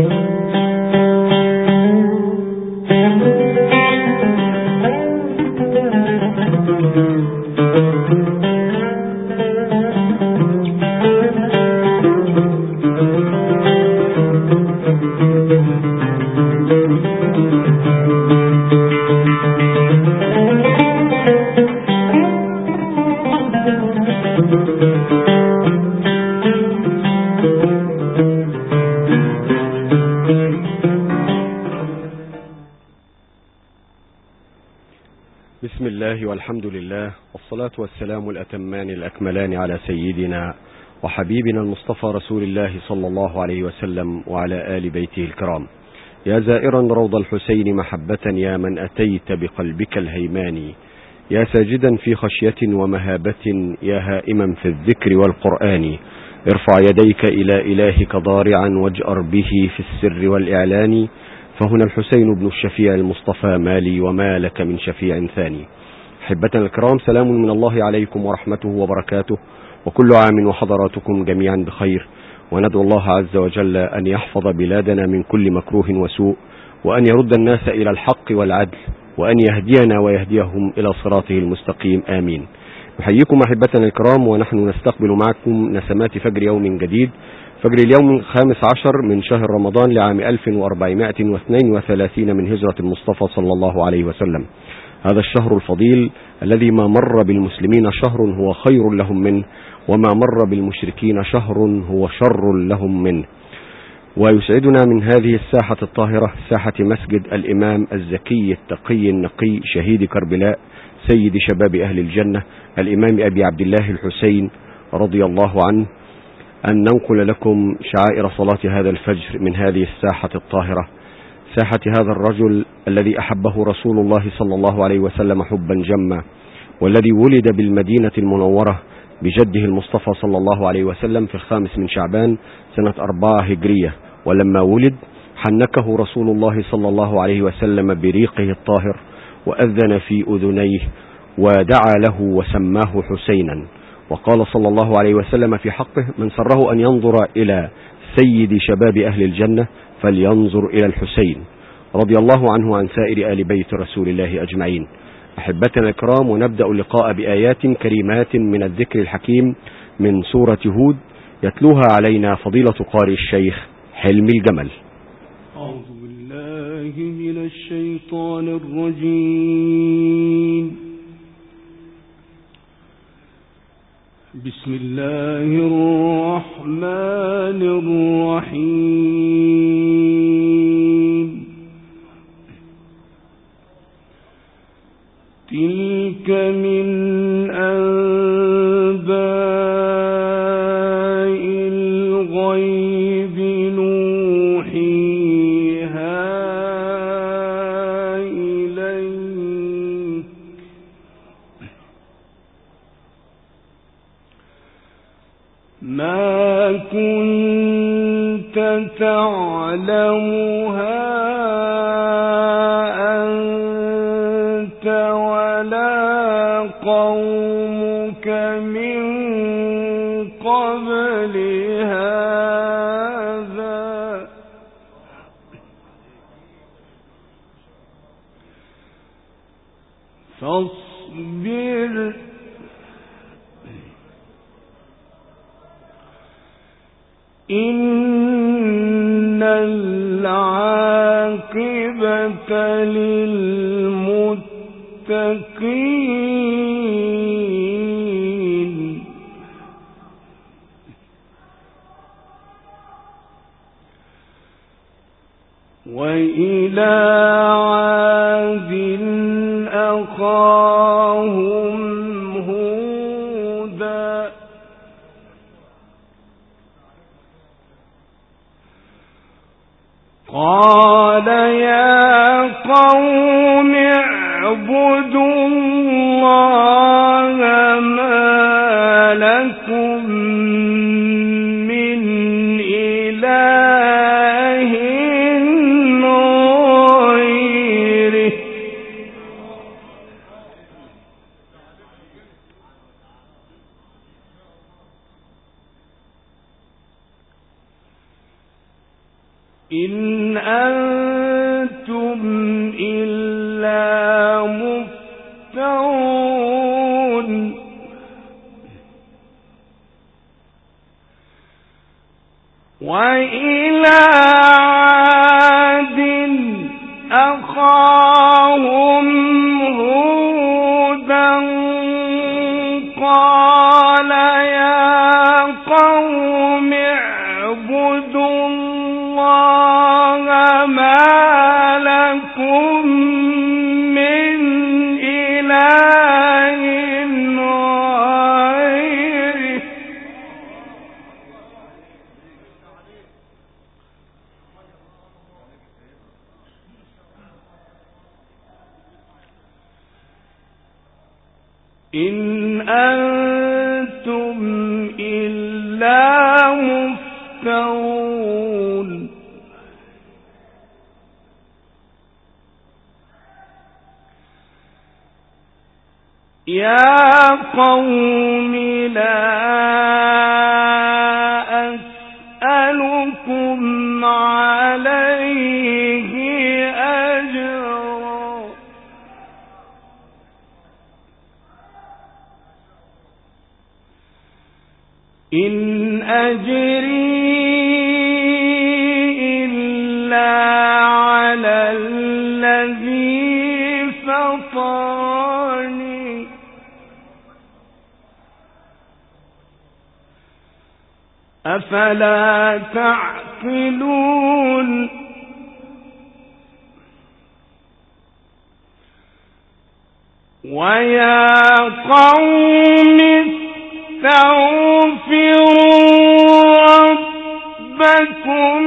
بسم الله والحمد لله والصلاة والسلام الأتمان الأكملان على سيدنا وحبيبنا المصطفى رسول الله صلى الله عليه وسلم وعلى آل بيته الكرام. يا زائرا روض الحسين محبة، يا من أتيت بقلبك الهيمان، يا ساجدا في خشية ومهابة، يا هائما في الذكر والقرآن، ارفع يديك إلى إلهك ضارعا واجأر به في السر والإعلان، فهنا الحسين بن الشفيع المصطفى، مالي وما لك من شفيع ثاني. أحبتنا الكرام، سلام من الله عليكم ورحمته وبركاته، وكل عام وحضراتكم جميعا بخير، وندعو الله عز وجل أن يحفظ بلادنا من كل مكروه وسوء، وأن يرد الناس إلى الحق والعدل، وأن يهدينا ويهديهم إلى صراطه المستقيم، آمين. نحييكم أحبتنا الكرام، ونحن نستقبل معكم نسمات فجر يوم جديد، فجر اليوم 15 من شهر رمضان لعام 1432 من هجرة المصطفى صلى الله عليه وسلم. هذا الشهر الفضيل الذي ما مر بالمسلمين شهر هو خير لهم منه، وما مر بالمشركين شهر هو شر لهم منه. ويسعدنا من هذه الساحة الطاهرة، ساحة مسجد الإمام الزكي التقي النقي شهيد كربلاء سيد شباب أهل الجنة الإمام أبي عبد الله الحسين رضي الله عنه، أن ننقل لكم شعائر صلاة هذا الفجر من هذه الساحة الطاهرة، ساحة هذا الرجل الذي أحبه رسول الله صلى الله عليه وسلم حبا جما، والذي ولد بالمدينة المنورة بجده المصطفى صلى الله عليه وسلم في 5 من شعبان سنة 4 هجرية. ولما ولد حنكه رسول الله صلى الله عليه وسلم بريقه الطاهر، وأذن في أذنيه، ودعا له وسماه حسينا، وقال صلى الله عليه وسلم في حقه: من سره أن ينظر إلى سيد شباب أهل الجنة فلينظر إلى الحسين، رضي الله عنه وعن سائر آل بيت رسول الله أجمعين. أحبتنا الكرام، ونبدأ اللقاء بآيات كريمات من الذكر الحكيم من سورة هود، يتلوها علينا فضيلة قارئ الشيخ حلمي الجمل. أعوذ بالله من الشيطان الرجيم. بسم الله الرحمن الرحيم. تلك من أنباء الغيب نوحيها إليك ما كنت تعلمها أنت ولا قومك من قبل هذا فاصبر إن العاقبة للمتقين. وإلى عاد أخاهم هودا قال يا قوم اعبدوا الله ما لكم من إله غيره إن أنتم إلا مفترون وإلى عاد أخاهم هودا قال يا قوم اعبدوا الله ما لكم من إله غيره إن أنتم إلا مفترون يا قوم لا أسألكم عليه أجرا إن أجري إلا على الذي فطرني أفلا تعقلون ويا قوم استغفروا ربكم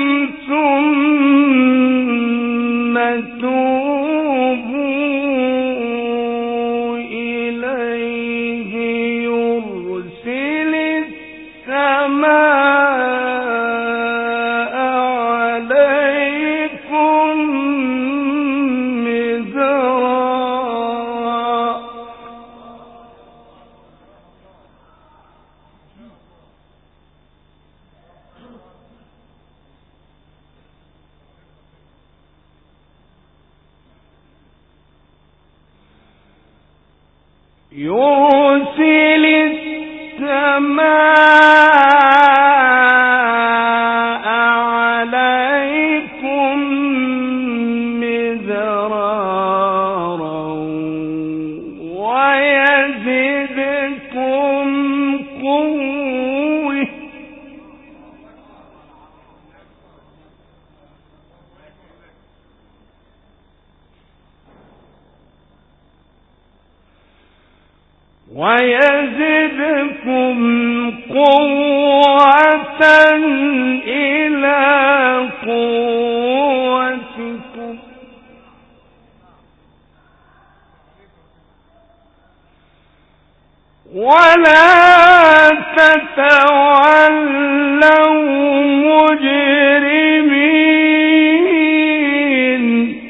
ثم توبوا إليه يرسل السماء عليكم مدرارا يرسل السماء عليكم مدرارا ويزدكم قوة إلى قوتكم ولا تتولوا مجرمين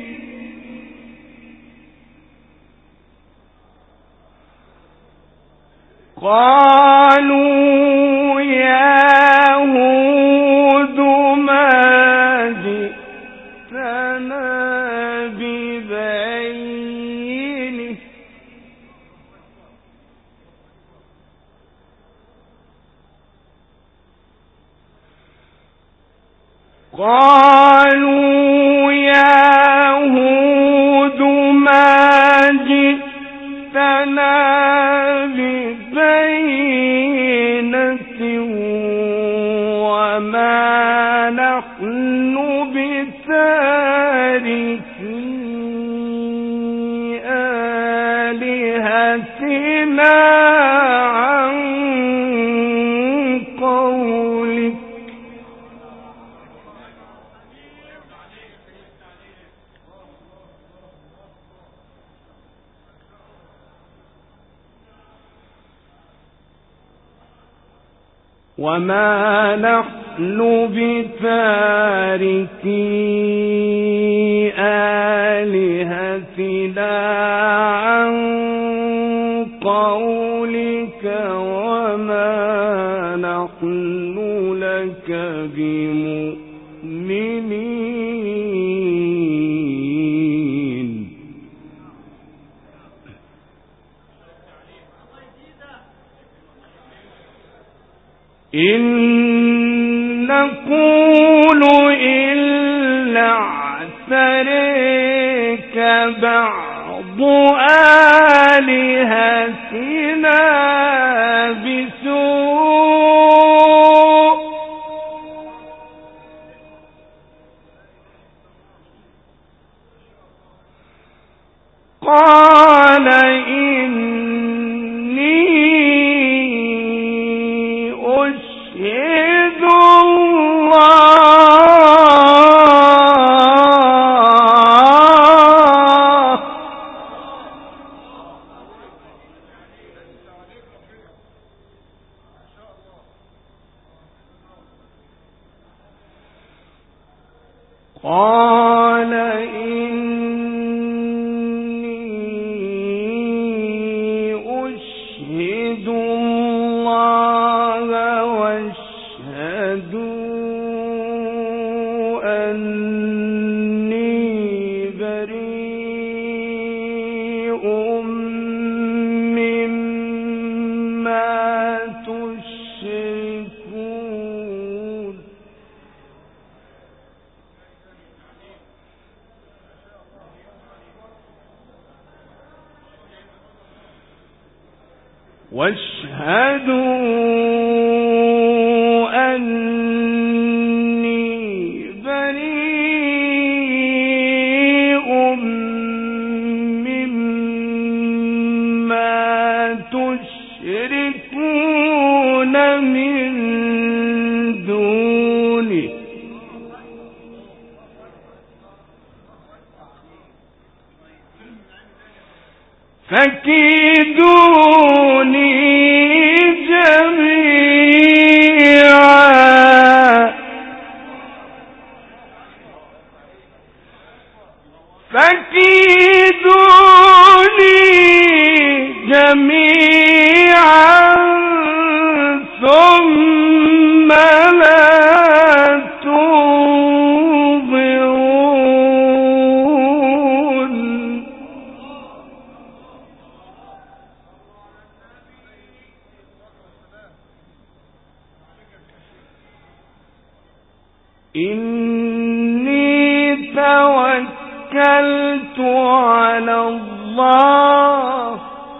قالوا يا هود ما جئتنا ببينه قالوا يا هود ما جئتنا ببينة وما نحن بتاركي آلهتنا عن قولك وما نحن بتاركي آلهتنا عن قولك وما نحن لك بمؤمنين المحسنين. إن نقول إلا اعتريك بعض آلهتنا بسوء قال إني أشهد الله قال إني أشهد الله واشهدوا أني بريء مما تشركون. واشهدوا أني بريء مما تشركون من دونه فكيدوني جميعا ثم لا تنظرون. إني توكلت على الله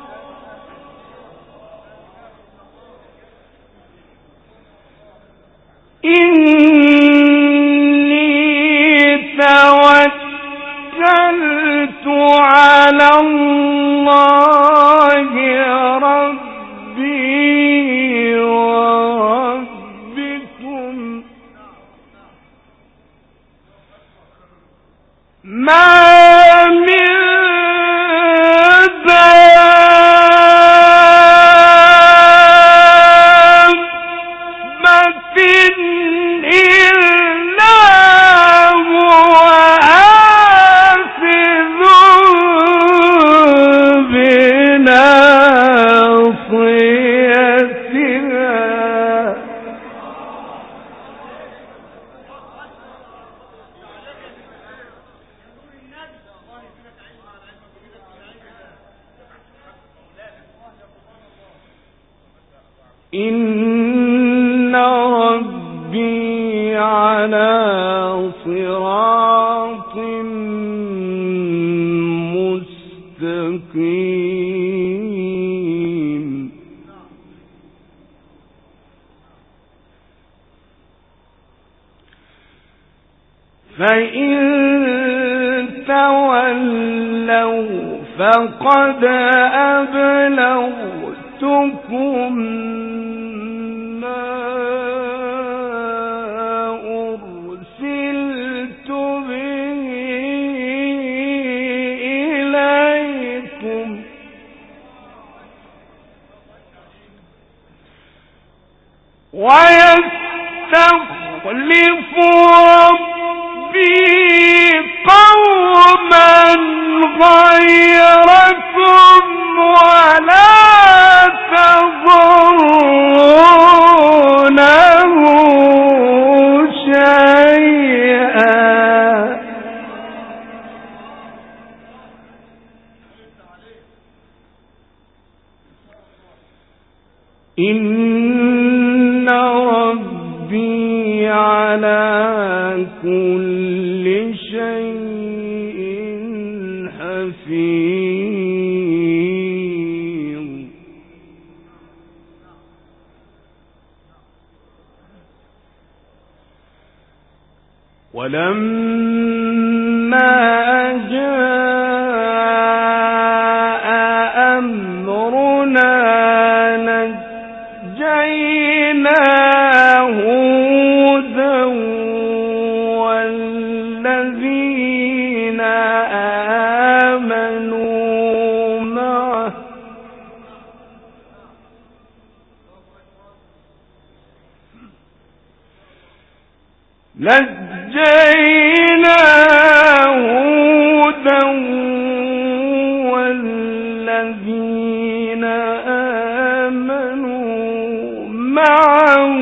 ربي وربكم ما من دابة إلا هو آخذ بناصيتها. إن ربي على صراط مستقيم. فإن تولوا فقد أبلغتكم ما أرسلت به إليكم ويستخلف ربي قوما غيركم ولا تضرونه شيئا إن ربي على كل شيء حفيظ. ولما جاء أمرنا نجينا هودا والذين آمنوا معه والذين آمنوا معه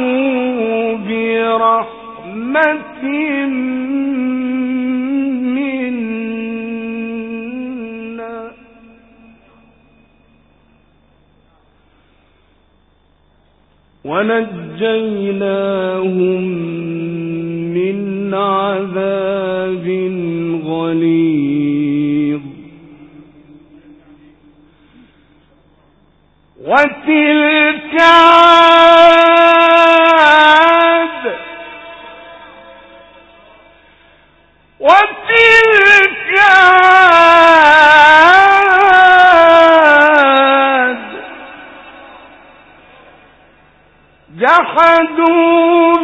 برحمة منا ونجيناهم من عذاب غليظ. وتلك عاد جحدوا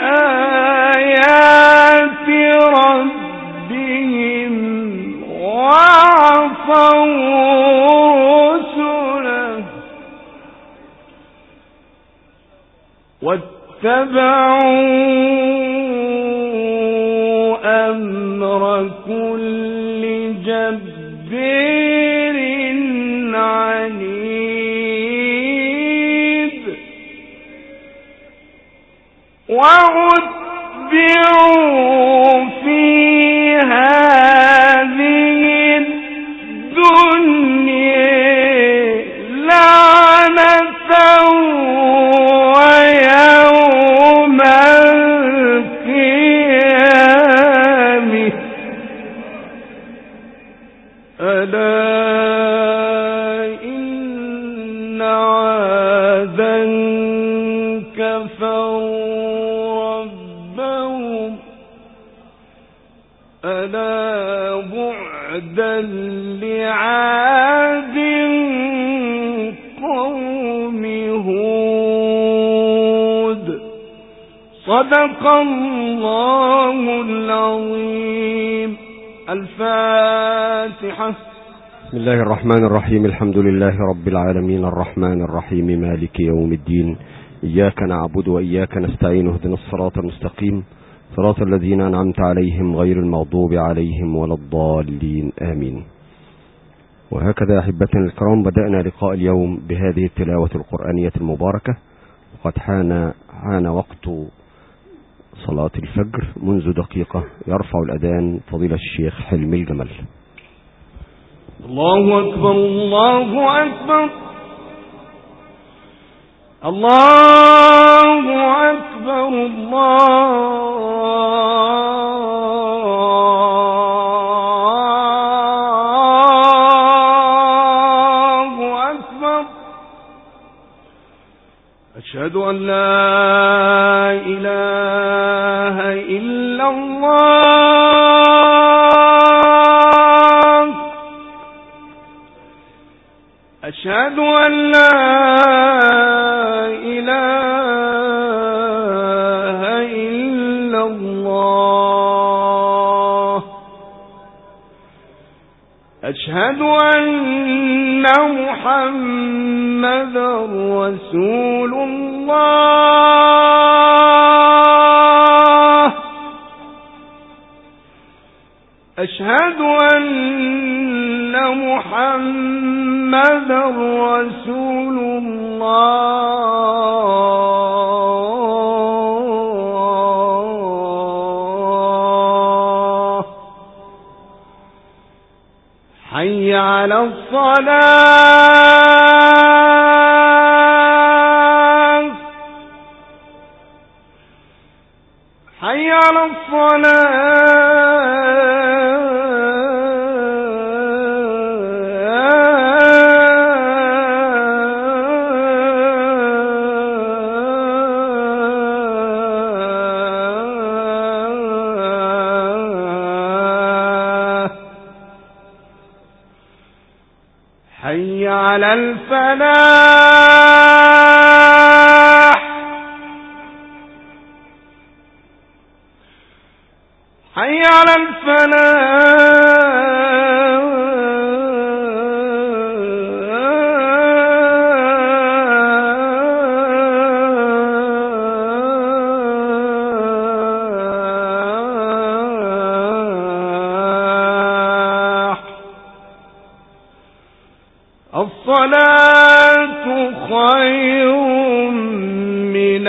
بآيات ربهم وعصوا رسله واتبعوا أمر كل جبار عنيد وأتبعوا في هذه الدنيا لعنة ويوم القيامة ألا إن عادا كفروا ربهم ألا بعدا لعاد قوم هود. صدق الله العظيم. الفاتحة. بسم الله الرحمن الرحيم. الحمد لله رب العالمين الرحمن الرحيم مالك يوم الدين. إياك نعبد وإياك نستعين. اهدنا الصراط المستقيم صراط الذين أنعمت عليهم غير المغضوب عليهم ولا الضالين آمين. وهكذا أحبتنا الكرام بدأنا لقاء اليوم بهذه التلاوة القرآنية المباركة. وقد حان وقت صلاة الفجر. منذ دقيقة يرفع الأذان فضيلة الشيخ حلمي الجمل. الله أكبر الله أكبر الله أكبر الله أكبر. أشهد أن لا إله إلا الله. أشهد أن لا إله إلا الله. أشهد أن محمدا رسول الله. أشهد أن محمدا رسول الله. حي على الصلاة. على حي على الفلاح حي على الصلاة خير من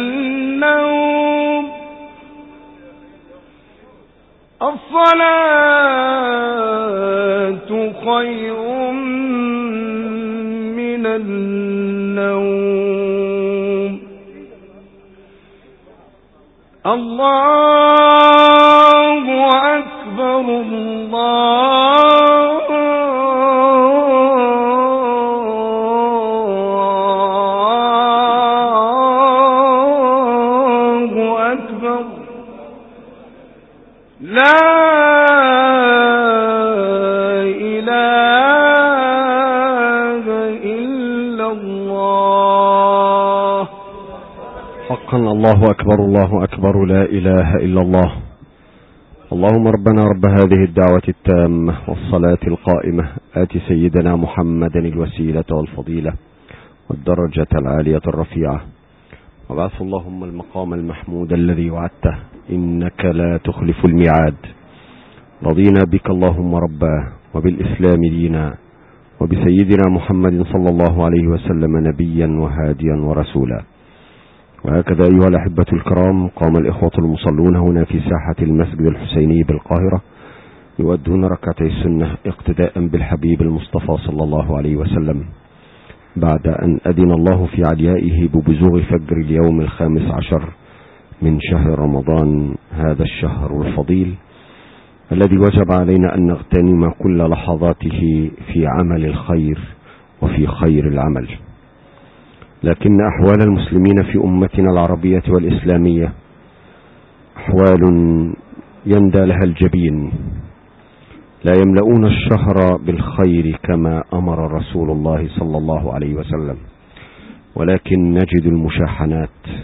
النوم الصلاة خير من النوم الله أكبر الله أكبر لا إله إلا الله حقا الله أكبر الله أكبر لا إله إلا الله. اللهم ربنا رب هذه الدعوة التامة والصلاة القائمة آت سيدنا محمدا الوسيلة والفضيلة والدرجة العالية الرفيعة وبعث اللهم المقام المحمود الذي وعدته إنك لا تخلف الميعاد. رضينا بك اللهم ربا وبالإسلام دينا وبسيدنا محمد صلى الله عليه وسلم نبيا وهاديا ورسولا. وهكذا أيها الأحبة الكرام قام الإخوة المصلون هنا في ساحة المسجد الحسيني بالقاهرة يؤدون ركعتي السنة اقتداء بالحبيب المصطفى صلى الله عليه وسلم بعد أن أذن الله في عليائه ببزوغ فجر اليوم 15 من شهر رمضان، هذا الشهر الفضيل الذي وجب علينا أن نغتنم كل لحظاته في عمل الخير وفي خير العمل. لكن أحوال المسلمين في أمتنا العربية والإسلامية أحوال يندى لها الجبين، لا يملؤون الشهر بالخير كما أمر رسول الله صلى الله عليه وسلم، ولكن نجد المشاحنات